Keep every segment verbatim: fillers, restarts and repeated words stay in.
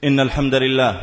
إن الحمد لله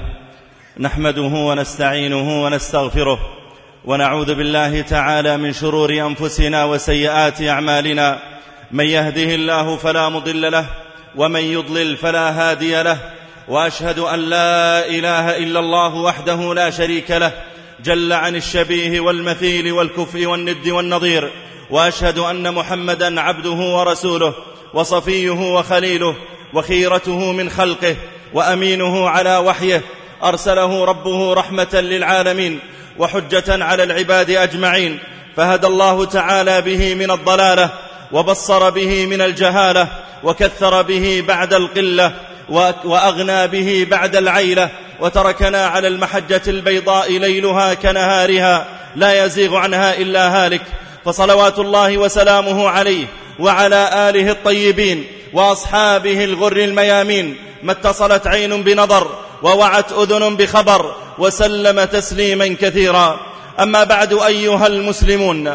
نحمده ونستعينه ونستغفره ونعوذ بالله تعالى من شرور أنفسنا وسيئات أعمالنا. من يهده الله فلا مضل له ومن يضلل فلا هادي له، وأشهد أن لا إله إلا الله وحده لا شريك له جل عن الشبيه والمثيل والكفء والند والنظير، وأشهد أن محمدا عبده ورسوله وصفيه وخليله وخيرته من خلقه وأمينه على وحيه، أرسله ربه رحمة للعالمين وحجة على العباد أجمعين، فهدى الله تعالى به من الضلالة وبصر به من الجهالة وكثر به بعد القلة وأغنى به بعد العيلة، وتركنا على المحجة البيضاء ليلها كنهارها لا يزيغ عنها إلا هالك، فصلوات الله وسلامه عليه وعلى آله الطيبين وأصحابه الغر الميامين، ما اتصلت عين بنظر ووعت أذن بخبر، وسلم تسليما كثيرا. أما بعد، أيها المسلمون،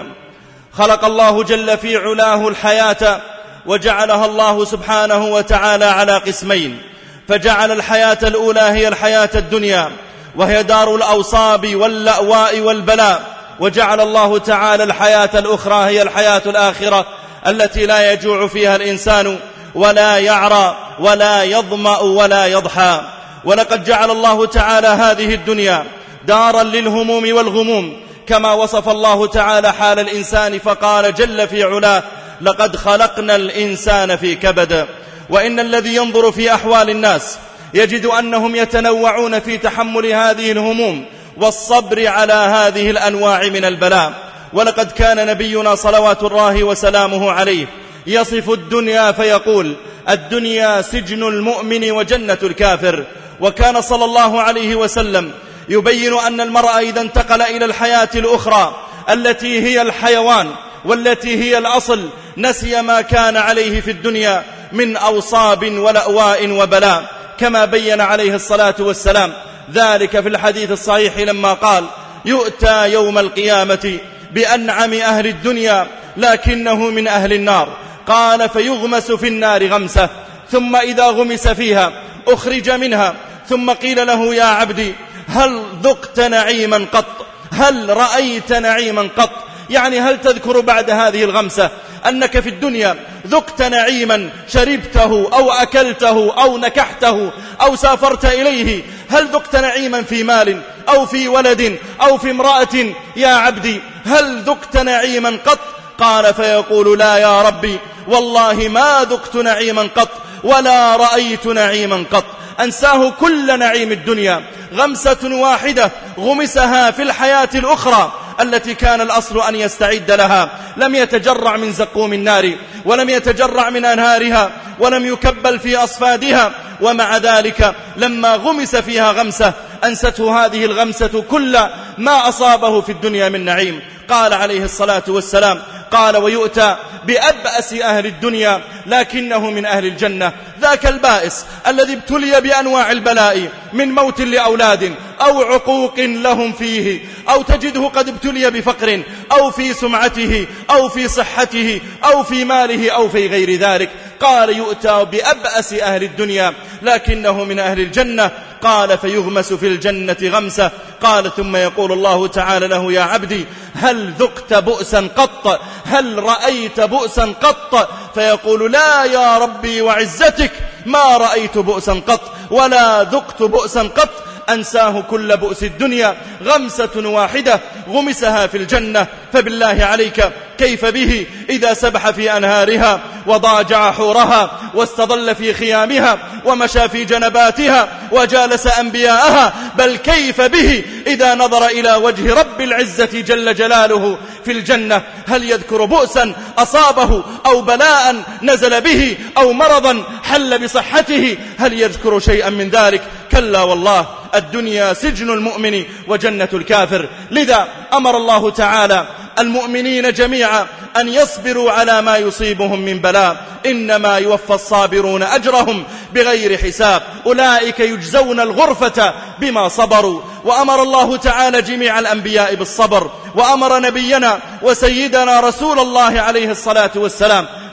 خلق الله جل في علاه الحياة وجعلها الله سبحانه وتعالى على قسمين، فجعل الحياة الأولى هي الحياة الدنيا وهي دار الأوصاب واللأواء والبلاء، وجعل الله تعالى الحياة الأخرى هي الحياة الآخرة التي لا يجوع فيها الإنسان ولا يعرى ولا يظمأ ولا يضحى. ولقد جعل الله تعالى هذه الدنيا دارا للهموم والغموم، كما وصف الله تعالى حال الإنسان فقال جل في علاه: لقد خلقنا الإنسان في كبد. وإن الذي ينظر في أحوال الناس يجد أنهم يتنوعون في تحمل هذه الهموم والصبر على هذه الأنواع من البلاء. ولقد كان نبينا صلوات الله وسلامه عليه يصف الدنيا فيقول: الدنيا سجن المؤمن وجنة الكافر. وكان صلى الله عليه وسلم يبين أن المرء إذا انتقل إلى الحياة الأخرى التي هي الحيوان والتي هي الأصل نسي ما كان عليه في الدنيا من أوصاب ولأواء وبلاء، كما بين عليه الصلاة والسلام ذلك في الحديث الصحيح لما قال: يؤتى يوم القيامة بأنعم أهل الدنيا لكنه من أهل النار. قال: فيغمس في النار غمسة، ثم إذا غمس فيها أخرج منها، ثم قيل له: يا عبدي هل ذقت نعيما قط؟ هل رأيت نعيما قط؟ يعني هل تذكر بعد هذه الغمسة أنك في الدنيا ذقت نعيما شربته أو أكلته أو نكحته أو سافرت إليه؟ هل ذقت نعيما في مال أو في ولد أو في امرأة؟ يا عبدي هل ذقت نعيما قط؟ قال: فيقول: لا يا ربي، والله ما ذقت نعيما قط ولا رأيت نعيما قط. أنساه كل نعيم الدنيا، غمسة واحدة غمسها في الحياة الأخرى التي كان الأصل أن يستعد لها. لم يتجرع من زقوم النار ولم يتجرع من أنهارها ولم يكبل في أصفادها، ومع ذلك لما غمس فيها غمسة أنسته هذه الغمسة كل ما أصابه في الدنيا من نعيم. قال عليه الصلاة والسلام: قال: ويؤتى بأبأس أهل الدنيا لكنه من أهل الجنة. ذاك البائس الذي ابتلي بأنواع البلاء من موت لأولاد أو عقوق لهم فيه، أو تجده قد ابتلي بفقر أو في سمعته أو في صحته أو في ماله أو في غير ذلك. قال: يؤتى بأبأس أهل الدنيا لكنه من أهل الجنة. قال: فيغمس في الجنة غمسة. قال: ثم يقول الله تعالى له: يا عبدي هل ذقت بؤسا قط؟ هل رأيت بؤسا قط؟ فيقول: لا يا ربي وعزتك، ما رأيت بؤسا قط ولا ذقت بؤسا قط. أنساه كل بؤس الدنيا، غمسة واحدة غمسها في الجنة. فبالله عليك كيف به إذا سبح في أنهارها وضاجع حورها واستظل في خيامها ومشى في جنباتها وجالس أنبياءها؟ بل كيف به إذا نظر إلى وجه رب العزة جل جلاله في الجنة؟ هل يذكر بؤسا أصابه أو بلاء نزل به أو مرضا حل بصحته؟ هل يذكر شيئا من ذلك؟ كلا والله، الدنيا سجن المؤمن وجنة الكافر. لذا أمر الله تعالى المؤمنين جميعا أن يصبروا على ما يصيبهم من بلاء، إنما يوفى الصابرون أجرهم بغير حساب، أولئك يجزون الغرفة بما صبروا. وأمر الله تعالى جميع الأنبياء بالصبر، وأمر نبينا وسيدنا رسول الله عليه الصلاة والسلام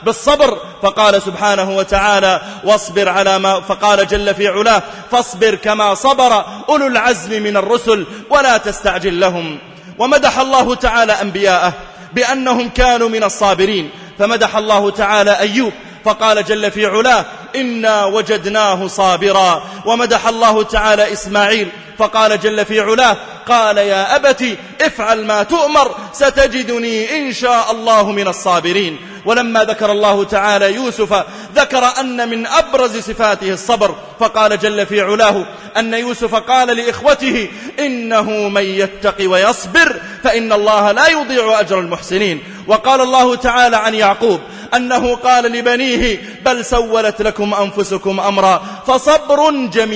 بالصبر، فقال سبحانه وتعالى واصبر على ما فقال جل في علاه فاصبر كما صبر أولو العزم من الرسل ولا تستعجل لهم. ومدح الله تعالى أنبياءه بأنهم كانوا من الصابرين، فمدح الله تعالى أيوب فقال جل في علاه إنا وجدناه صابرا. ومدح الله تعالى إسماعيل فقال جل في علاه قال يا أبت افعل ما تؤمر ستجدني إن شاء الله من الصابرين. ولما ذكر الله تعالى يوسف ذكر أن من أبرز صفاته الصبر، فقال جل في علاه أن يوسف قال لإخوته إنه من يتق ويصبر فإن الله لا يضيع أجر المحسنين. وقال الله تعالى عن يعقوب أنه قال لبنيه بل سولت لكم أنفسكم أمرا فصبر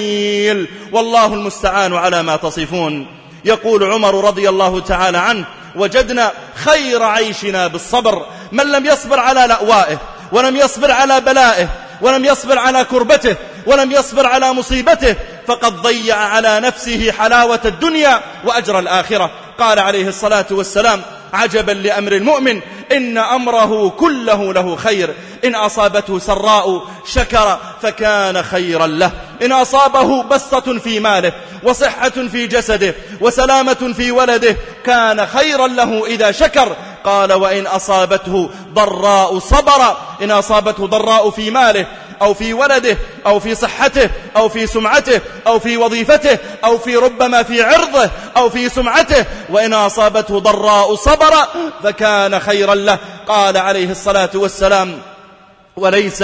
جميل والله المستعان على ما تصفون. يقول عمر رضي الله تعالى عنه وجدنا خير عيشنا بالصبر، من لم يصبر على لأوائه ولم يصبر على بلائه ولم يصبر على كربته ولم يصبر على مصيبته فقد ضيع على نفسه حلاوة الدنيا وأجر الآخرة. قال عليه الصلاة والسلام عجبا لأمر المؤمن إن أمره كله له خير، إن أصابته سراء شكر فكان خيرا له، إن أصابه بسطة في ماله وصحة في جسده وسلامة في ولده كان خيرا له إذا شكر. قال وإن أصابته ضراء صبر، إن أصابته ضراء في ماله أو في ولده أو في صحته أو في سمعته أو في وظيفته أو في ربما في عرضه أو في سمعته، وإن أصابته ضراء صبر فكان خيرا له. قال عليه الصلاة والسلام وليس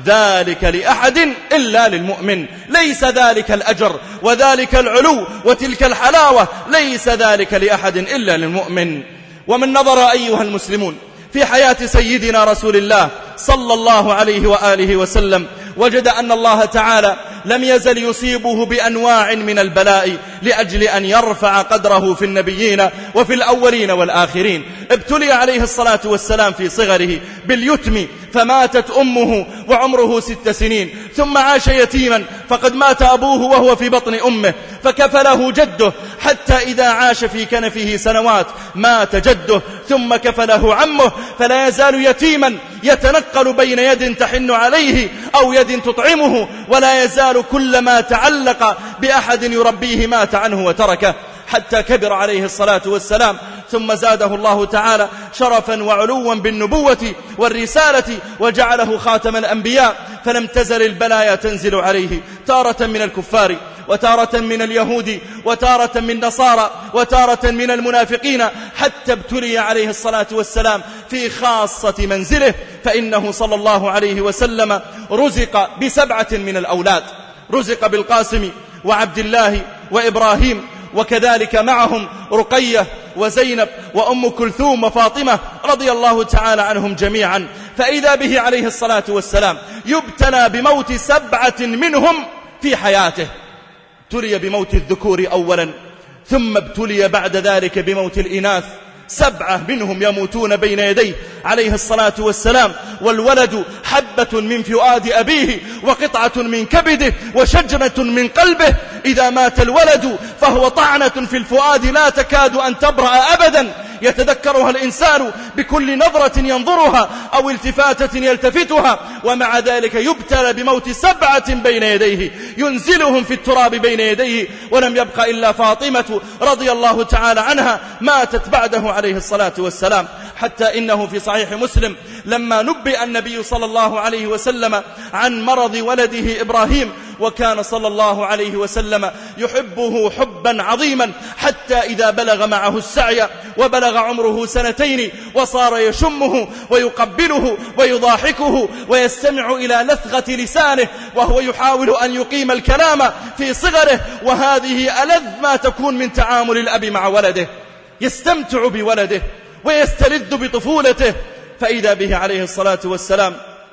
ذلك لأحد إلا للمؤمن، ليس ذلك الأجر وذلك العلو وتلك الحلاوة ليس ذلك لأحد إلا للمؤمن. ومن نظر أيها المسلمون في حياة سيدنا رسول الله صلى الله عليه وآله وسلم وجد أن الله تعالى لم يزل يصيبه بأنواع من البلاء لأجل أن يرفع قدره في النبيين وفي الأولين والآخرين. ابتلي عليه الصلاة والسلام في صغره باليتم فماتت أمه وعمره ست سنين، ثم عاش يتيما فقد مات أبوه وهو في بطن أمه فكفله جده، حتى إذا عاش في كنفه سنوات مات جده، ثم كفله عمه، فلا يزال يتيما يتنقل بين يد تحن عليه أو يد تطعمه، ولا يزال كلما تعلق بأحد يربيه مات عنه وتركه، حتى كبر عليه الصلاة والسلام، ثم زاده الله تعالى شرفا وعلوا بالنبوة والرسالة وجعله خاتم الأنبياء، فلم تزل البلايا تنزل عليه تارة من الكفار وتارة من اليهود وتارة من نصارى وتارة من المنافقين، حتى ابتلي عليه الصلاة والسلام في خاصة منزله، فإنه صلى الله عليه وسلم رزق بسبعة من الأولاد، رزق بالقاسم وعبد الله وإبراهيم، وكذلك معهم رقية وزينب وأم كلثوم وفاطمة رضي الله تعالى عنهم جميعا. فإذا به عليه الصلاة والسلام يبتلى بموت سبعة منهم في حياته، ابتلي بموت الذكور أولا، ثم ابتلي بعد ذلك بموت الإناث، سبعة منهم يموتون بين يديه عليه الصلاة والسلام، والولد حبة من فؤاد أبيه وقطعة من كبده وشجرة من قلبه، إذا مات الولد فهو طعنة في الفؤاد لا تكاد أن تبرأ أبدا، يتذكرها الإنسان بكل نظرة ينظرها أو التفاتة يلتفتها، ومع ذلك يبتلى بموت سبعة بين يديه ينزلهم في التراب بين يديه، ولم يبق إلا فاطمة رضي الله تعالى عنها ماتت بعده عليه الصلاة والسلام. حتى إنه في صحيح مسلم لما نبئ النبي صلى الله عليه وسلم عن مرض ولده إبراهيم، وكان صلى الله عليه وسلم يحبه حبا عظيما، حتى إذا بلغ معه السعي وبلغ عمره سنتين وصار يشمه ويقبله ويضاحكه ويستمع إلى لثغة لسانه وهو يحاول أن يقيم الكلام في صغره، وهذه ألذ ما تكون من تعامل الأب مع ولده، يستمتع بولده ويستلذ بطفولته. فإذا به عليه الصلاة والسلام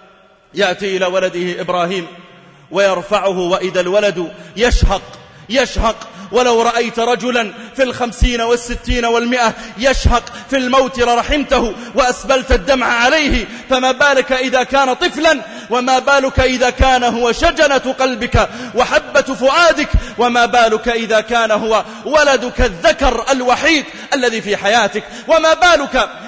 يأتي إلى ولده إبراهيم ويرفعه، وإذا الولد يشهق يشهق ولو رأيت رجلا في الخمسين والستين والمئة يشهق في الموت لرحمته وأسبلت الدمع عليه، فما بالك إذا كان طفلا، وما بالك إذا كان هو شجنة قلبك وحبة فؤادك، وما بالك إذا كان هو ولدك الذكر الوحيد الذي في حياتك، وما بالك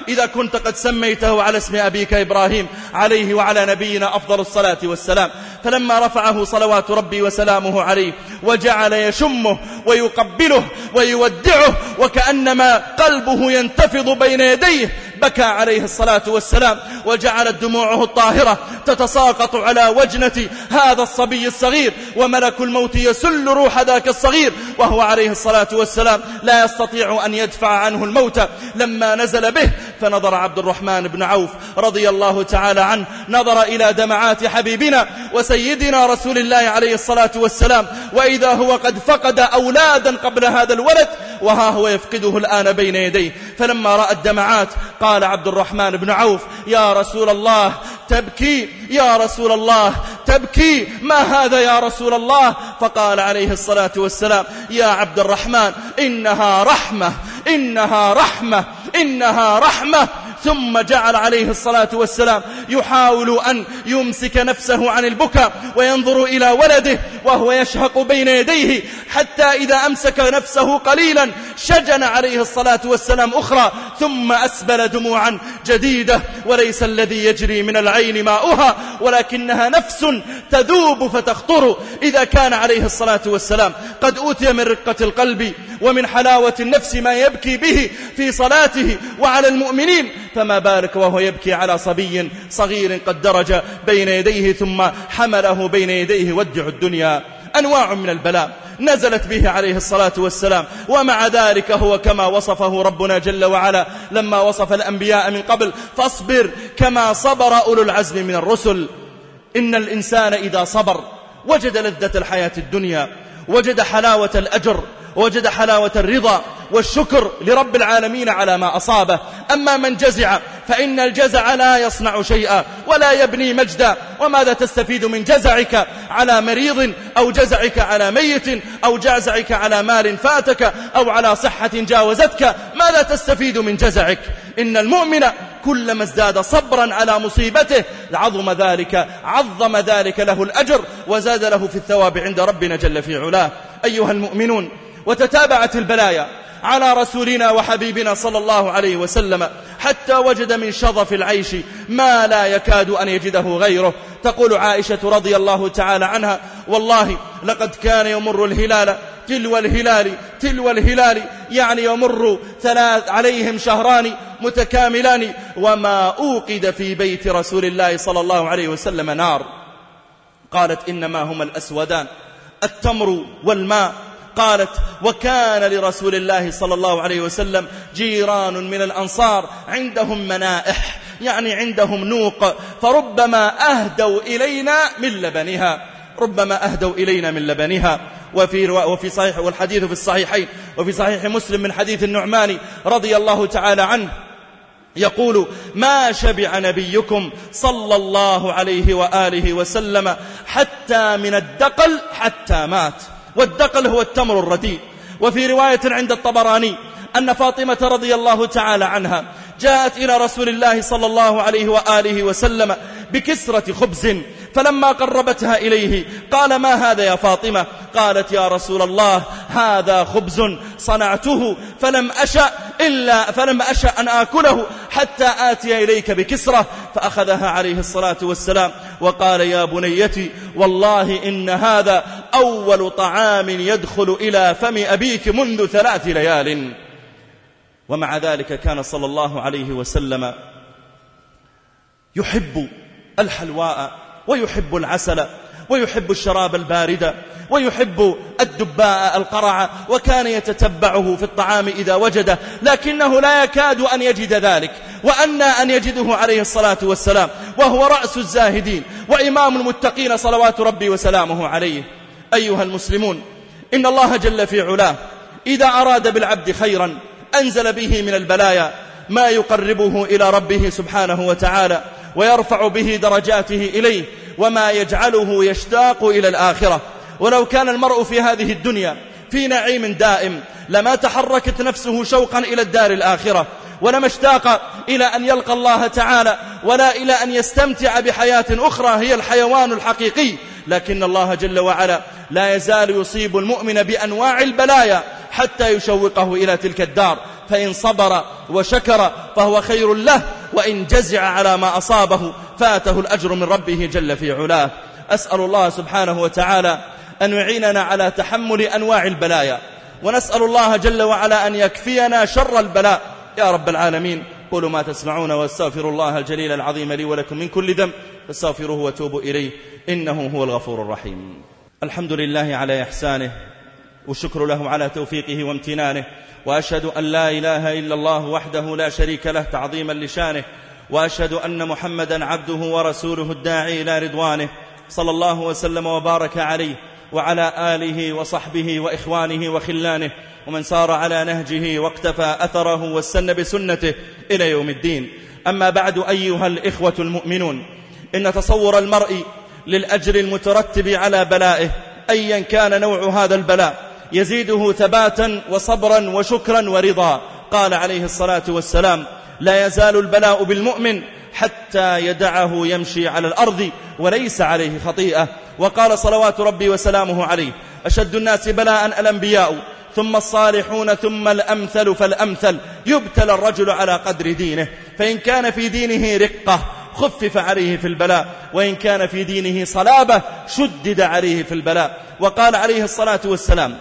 إذا كنت قد سميته على اسم أبيك إبراهيم عليه وعلى نبينا أفضل الصلاة والسلام. فلما رفعه صلوات ربي وسلامه عليه وجعل يشمه ويقبله ويودعه وكأنما قلبه ينتفض بين يديه، بكى عليه الصلاة والسلام، وجعلت دموعه الطاهرة تتساقط على وجنة هذا الصبي الصغير، وملك الموت يسل روح ذاك الصغير وهو عليه الصلاة والسلام لا يستطيع أن يدفع عنه الموت لما نزل به. فنظر عبد الرحمن بن عوف رضي الله تعالى عنه، نظر إلى دمعات حبيبنا وسيدنا رسول الله عليه الصلاة والسلام، وإذا هو قد فقد أولادا قبل هذا الولد وها هو يفقده الآن بين يديه. فلما رأى الدمعات قال عبد الرحمن بن عوف: يا رسول الله تبكي، يا رسول الله تبكي، ما هذا يا رسول الله؟ فقال عليه الصلاة والسلام: يا عبد الرحمن إنها رحمة، إنها رحمة، إنها رحمة. ثم جعل عليه الصلاة والسلام يحاول أن يمسك نفسه عن البكاء وينظر إلى ولده وهو يشهق بين يديه، حتى إذا أمسك نفسه قليلا شجن عليه الصلاة والسلام أخرى، ثم أسبل دموعا جديدة، وليس الذي يجري من العين ماؤها ولكنها نفس تذوب فتخطر. إذا كان عليه الصلاة والسلام قد أوتي من رقة القلب ومن حلاوة النفس ما يبكي به في صلاته وعلى المؤمنين، فما بالك وهو يبكي على صبي صغير قد درج بين يديه ثم حمله بين يديه ودع الدنيا. أنواع من البلاء نزلت به عليه الصلاة والسلام، ومع ذلك هو كما وصفه ربنا جل وعلا لما وصف الأنبياء من قبل: فاصبر كما صبر أولو العزم من الرسل. إن الإنسان إذا صبر وجد لذة الحياة الدنيا، وجد حلاوة الأجر، وجد حلاوة الرضا والشكر لرب العالمين على ما أصابه. أما من جزع فإن الجزع لا يصنع شيئا ولا يبني مجدا. وماذا تستفيد من جزعك على مريض أو جزعك على ميت أو جزعك على مال فاتك أو على صحة جاوزتك؟ ماذا تستفيد من جزعك؟ إن المؤمن كلما ازداد صبرا على مصيبته عظم ذلك عظم ذلك له الأجر وزاد له في الثواب عند ربنا جل في علاه. أيها المؤمنون، وتتابعت البلايا على رسولنا وحبيبنا صلى الله عليه وسلم حتى وجد من شظف العيش ما لا يكاد أن يجده غيره. تقول عائشة رضي الله تعالى عنها: والله لقد كان يمر الهلال تلو الهلال تلو الهلال، يعني يمر ثلاث عليهم شهران متكاملان وما أوقد في بيت رسول الله صلى الله عليه وسلم نار. قالت: إنما هما الأسودان التمر والماء. قالت: وكان لرسول الله صلى الله عليه وسلم جيران من الأنصار عندهم منائح، يعني عندهم نوق، فربما أهدوا إلينا من لبنها، ربما أهدوا إلينا من لبنها. وفي وفي صحيح والحديث في الصحيحين وفي صحيح مسلم من حديث النعمان رضي الله تعالى عنه يقول: ما شبع نبيكم صلى الله عليه وآله وسلم حتى من الدقل حتى مات. والدقل هو التمر الرديء. وفي رواية عند الطبراني أن فاطمة رضي الله تعالى عنها جاءت إلى رسول الله صلى الله عليه وآله وسلم بكسرة خبز، فلما قربتها إليه قال: ما هذا يا فاطمة؟ قالت: يا رسول الله هذا خبز صنعته فلم أشأ إلا فلم أشأ أن آكله حتى آتي إليك بكسرة. فأخذها عليه الصلاة والسلام وقال: يا بنيتي والله إن هذا أول طعام يدخل إلى فم أبيك منذ ثلاث ليال. ومع ذلك كان صلى الله عليه وسلم يحب الحلواء ويحب العسل ويحب الشراب البارد ويحب الدباء القرع، وكان يتتبعه في الطعام إذا وجده، لكنه لا يكاد أن يجد ذلك. وأنى أن يجده عليه الصلاة والسلام وهو رأس الزاهدين وإمام المتقين صلوات ربي وسلامه عليه. أيها المسلمون، إن الله جل في علاه إذا أراد بالعبد خيرا أنزل به من البلايا ما يقربه إلى ربه سبحانه وتعالى ويرفع به درجاته إليه، وما يجعله يشتاق إلى الآخرة. ولو كان المرء في هذه الدنيا في نعيم دائم لما تحركت نفسه شوقا إلى الدار الآخرة، ولما اشتاق إلى أن يلقى الله تعالى ولا إلى أن يستمتع بحياة أخرى هي الحيوان الحقيقي. لكن الله جل وعلا لا يزال يصيب المؤمن بأنواع البلايا حتى يشوقه إلى تلك الدار. فإن صبر وشكر فهو خير له، وإن جزع على ما أصابه فاته الأجر من ربه جل في علاه. أسأل الله سبحانه وتعالى أن يعيننا على تحمل أنواع البلايا، ونسأل الله جل وعلا أن يكفينا شر البلاء يا رب العالمين. قولوا ما تسمعون، واستغفر الله الجليل العظيم لي ولكم من كل ذنب فاستغفروه وتوبوا إليه إنه هو الغفور الرحيم. الحمد لله على إحسانه، والشكر له على توفيقه وامتنانه، وأشهد أن لا إله إلا الله وحده لا شريك له تعظيما لشانه، وأشهد أن محمدا عبده ورسوله الداعي إلى رضوانه، صلى الله وسلم وبارك عليه وعلى آله وصحبه وإخوانه وخلانه ومن سار على نهجه واقتفى أثره واستنى بسنته إلى يوم الدين. أما بعد أيها الإخوة المؤمنون، إن تصور المرء للأجر المترتب على بلائه أيا كان نوع هذا البلاء يزيده ثباتا وصبرا وشكرا ورضا. قال عليه الصلاة والسلام: لا يزال البلاء بالمؤمن حتى يدعه يمشي على الأرض وليس عليه خطيئة. وقال صلوات ربي وسلامه عليه: أشد الناس بلاء الأنبياء ثم الصالحون ثم الأمثل فالأمثل، يبتلى الرجل على قدر دينه، فإن كان في دينه رقة خفف عليه في البلاء، وإن كان في دينه صلابة شدد عليه في البلاء. وقال عليه الصلاة والسلام: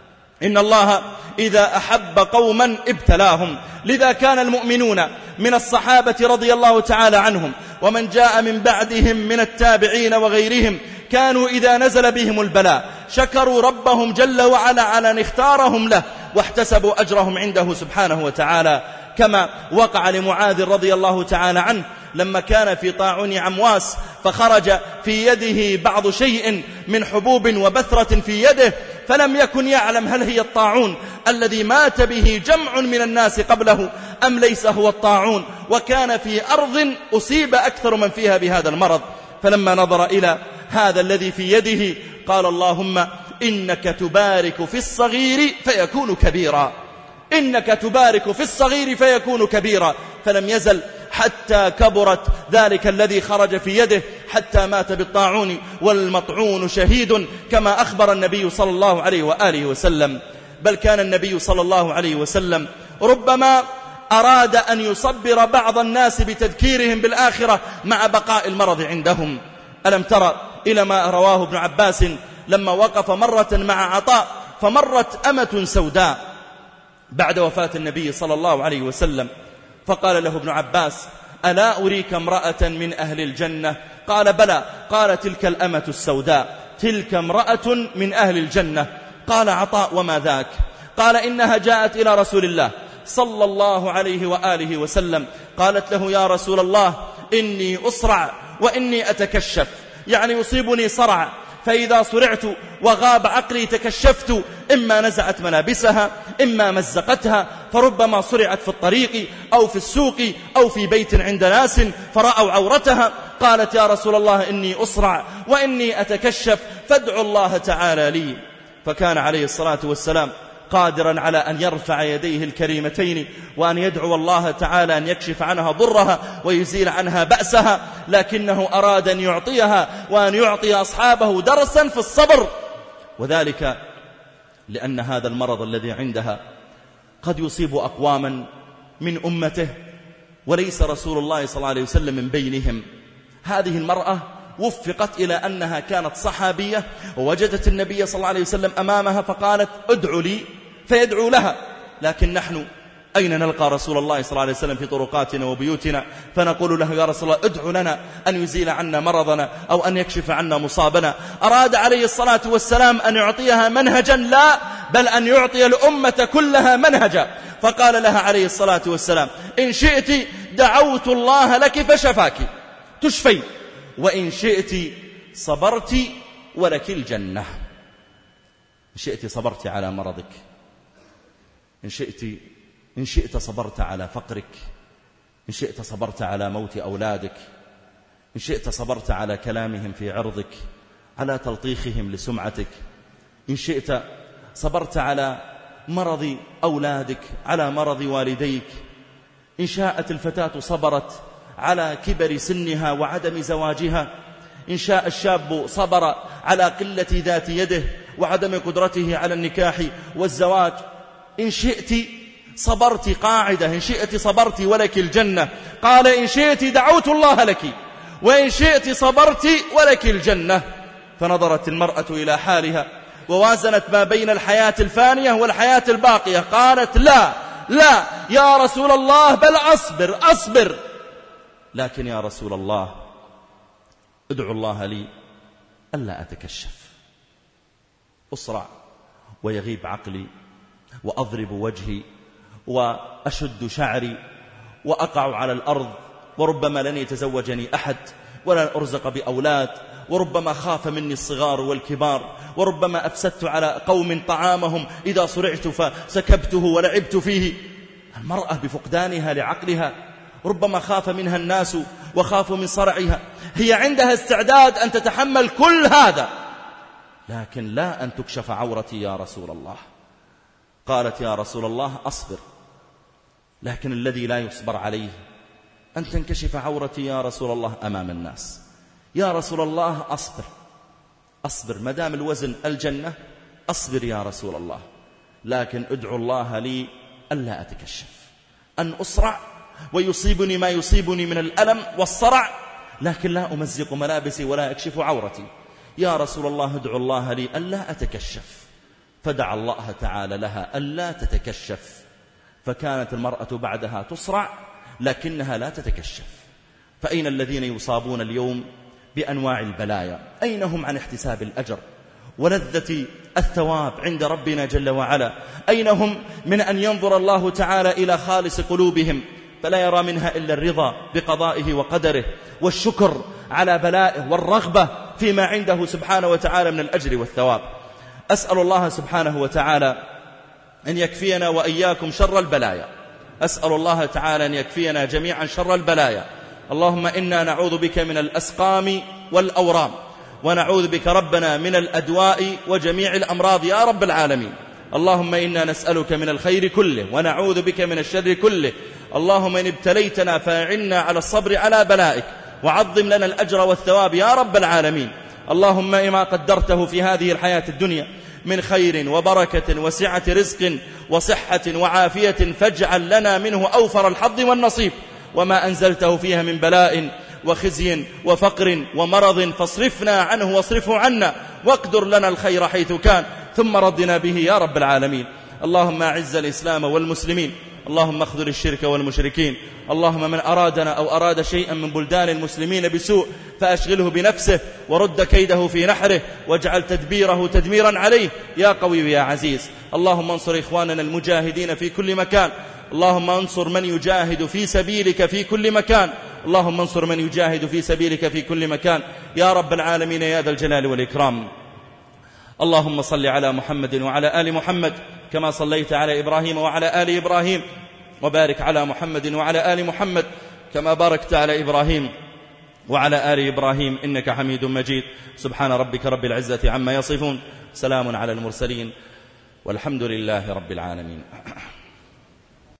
إن الله إذا أحب قوما ابتلاهم. لذا كان المؤمنون من الصحابة رضي الله تعالى عنهم ومن جاء من بعدهم من التابعين وغيرهم كانوا إذا نزل بهم البلاء شكروا ربهم جل وعلا على أن اختارهم له، واحتسبوا أجرهم عنده سبحانه وتعالى، كما وقع لمعاذ رضي الله تعالى عنه لما كان في طاعون عمواس فخرج في يده بعض شيء من حبوب وبثرة في يده، فلم يكن يعلم هل هي الطاعون الذي مات به جمع من الناس قبله أم ليس هو الطاعون، وكان في أرض أصيب أكثر من فيها بهذا المرض. فلما نظر إلى هذا الذي في يده قال: اللهم إنك تبارك في الصغير فيكون كبيرا، إنك تبارك في الصغير فيكون كبيرا. فلم يزل حتى كبرت ذلك الذي خرج في يده حتى مات بالطاعون، والمطعون شهيد كما أخبر النبي صلى الله عليه وآله وسلم. بل كان النبي صلى الله عليه وسلم ربما أراد أن يصبر بعض الناس بتذكيرهم بالآخرة مع بقاء المرض عندهم. ألم ترى إلى ما رواه ابن عباس لما وقف مرة مع عطاء فمرت أمة سوداء بعد وفاة النبي صلى الله عليه وسلم، فقال له ابن عباس: ألا أريك امرأة من أهل الجنة؟ قال: بلى. قال: تلك الأمة السوداء، تلك امرأة من أهل الجنة. قال عطاء: وما ذاك؟ قال: إنها جاءت إلى رسول الله صلى الله عليه وآله وسلم، قالت له: يا رسول الله إني أصرع وإني أتكشف، يعني يصيبني صرع، فإذا صرعت وغاب عقلي تكشفت، إما نزعت ملابسها إما مزقتها، فربما صرعت في الطريق أو في السوق أو في بيت عند ناس فرأوا عورتها. قالت: يا رسول الله إني أصرع وإني أتكشف فادعوا الله تعالى لي. فكان عليه الصلاة والسلام قادرا على أن يرفع يديه الكريمتين وأن يدعو الله تعالى أن يكشف عنها ضرها ويزيل عنها بأسها، لكنه أراد أن يعطيها وأن يعطي أصحابه درسا في الصبر، وذلك لأن هذا المرض الذي عندها قد يصيب أقواما من أمته وليس رسول الله صلى الله عليه وسلم من بينهم. هذه المرأة وفقت إلى أنها كانت صحابية ووجدت النبي صلى الله عليه وسلم أمامها فقالت: ادعو لي، فيدعو لها. لكن نحن أين نلقى رسول الله صلى الله عليه وسلم؟ في طرقاتنا وبيوتنا، فنقول له: يا رسول الله ادعو لنا أن يزيل عنا مرضنا أو أن يكشف عنا مصابنا. أراد عليه الصلاة والسلام أن يعطيها منهجا، لا بل أن يعطي الأمة كلها منهجا. فقال لها عليه الصلاة والسلام: إن شئت دعوت الله لك فشفاك، تشفي، وإن شئت صبرت ولك الجنة. إن شئت صبرت على مرضك، إن شئت إن شئت صبرت على فقرك، إن شئت صبرت على موت أولادك، إن شئت صبرت على كلامهم في عرضك، على تلطيخهم لسمعتك، إن شئت صبرت على مرض أولادك، على مرض والديك، إن شاءت الفتاة صبرت على كبر سنها وعدم زواجها، إن شاء الشاب صبر على قلة ذات يده وعدم قدرته على النكاح والزواج، إن شئت صبرت قاعدة، إن شئت صبرت ولك الجنة. قال إن شئت دعوت الله لك، وإن شئت صبرت ولك الجنة. فنظرت المرأة إلى حالها ووازنت ما بين الحياة الفانية والحياة الباقية. قالت لا لا يا رسول الله، بل أصبر أصبر، لكن يا رسول الله ادعو الله لي ألا أتكشف، أسرع ويغيب عقلي وأضرب وجهي وأشد شعري وأقع على الأرض، وربما لن يتزوجني أحد ولا أرزق بأولاد، وربما خاف مني الصغار والكبار، وربما أفسدت على قوم طعامهم إذا صرعت فسكبته ولعبت فيه. المرأة بفقدانها لعقلها ربما خاف منها الناس وخافوا من صرعها، هي عندها استعداد أن تتحمل كل هذا، لكن لا أن تكشف عورتي يا رسول الله. قالت يا رسول الله أصبر، لكن الذي لا يصبر عليه أن تنكشف عورتي يا رسول الله أمام الناس. يا رسول الله أصبر أصبر، مدام الوزن الجنة أصبر يا رسول الله، لكن ادعو الله لي ألا أتكشف، أن أسرع ويصيبني ما يصيبني من الألم والصرع، لكن لا أمزق ملابسي ولا أكشف عورتي. يا رسول الله ادعو الله لي ألا أتكشف. فدعا الله تعالى لها ألا تتكشف، فكانت المرأة بعدها تصرع لكنها لا تتكشف. فأين الذين يصابون اليوم بأنواع البلايا؟ أين هم عن احتساب الأجر ولذة الثواب عند ربنا جل وعلا؟ أين هم من أن ينظر الله تعالى إلى خالص قلوبهم فلا يرى منها إلا الرضا بقضائه وقدره والشكر على بلائه والرغبة فيما عنده سبحانه وتعالى من الأجر والثواب؟ أسأل الله سبحانه وتعالى أن يكفينا وإياكم شر البلايا، أسأل الله تعالى أن يكفينا جميعا شر البلايا. اللهم إنا نعوذ بك من الأسقام والأورام، ونعوذ بك ربنا من الأدواء وجميع الأمراض يا رب العالمين. اللهم إنا نسألك من الخير كله ونعوذ بك من الشر كله. اللهم إن ابتليتنا فاعنا على الصبر على بلائك، وعظم لنا الأجر والثواب يا رب العالمين. اللهم إما قدرته في هذه الحياة الدنيا من خير وبركة وسعة رزق وصحة وعافية فاجعل لنا منه أوفر الحظ والنصيب، وما أنزلته فيها من بلاء وخزي وفقر ومرض فاصرفنا عنه واصرفه عنا، واقدر لنا الخير حيث كان، ثم ردنا به يا رب العالمين. اللهم أعز الإسلام والمسلمين، اللهم اخذل الشرك والمشركين. اللهم من أرادنا أو أراد شيئا من بلدان المسلمين بسوء فأشغله بنفسه ورد كيده في نحره، واجعل تدبيره تدميرا عليه يا قوي يا عزيز. اللهم انصر إخواننا المجاهدين في كل مكان، اللهم انصر من يجاهد في سبيلك في كل مكان، اللهم انصر من يجاهد في سبيلك في كل مكان يا رب العالمين يا ذا الجلال والإكرام. اللهم صل على محمد وعلى آل محمد كما صليت على إبراهيم وعلى آل إبراهيم، وبارك على محمد وعلى آل محمد كما باركت على إبراهيم وعلى آل إبراهيم إنك حميد مجيد. سبحان ربك رب العزة عما يصفون، سلام على المرسلين، والحمد لله رب العالمين.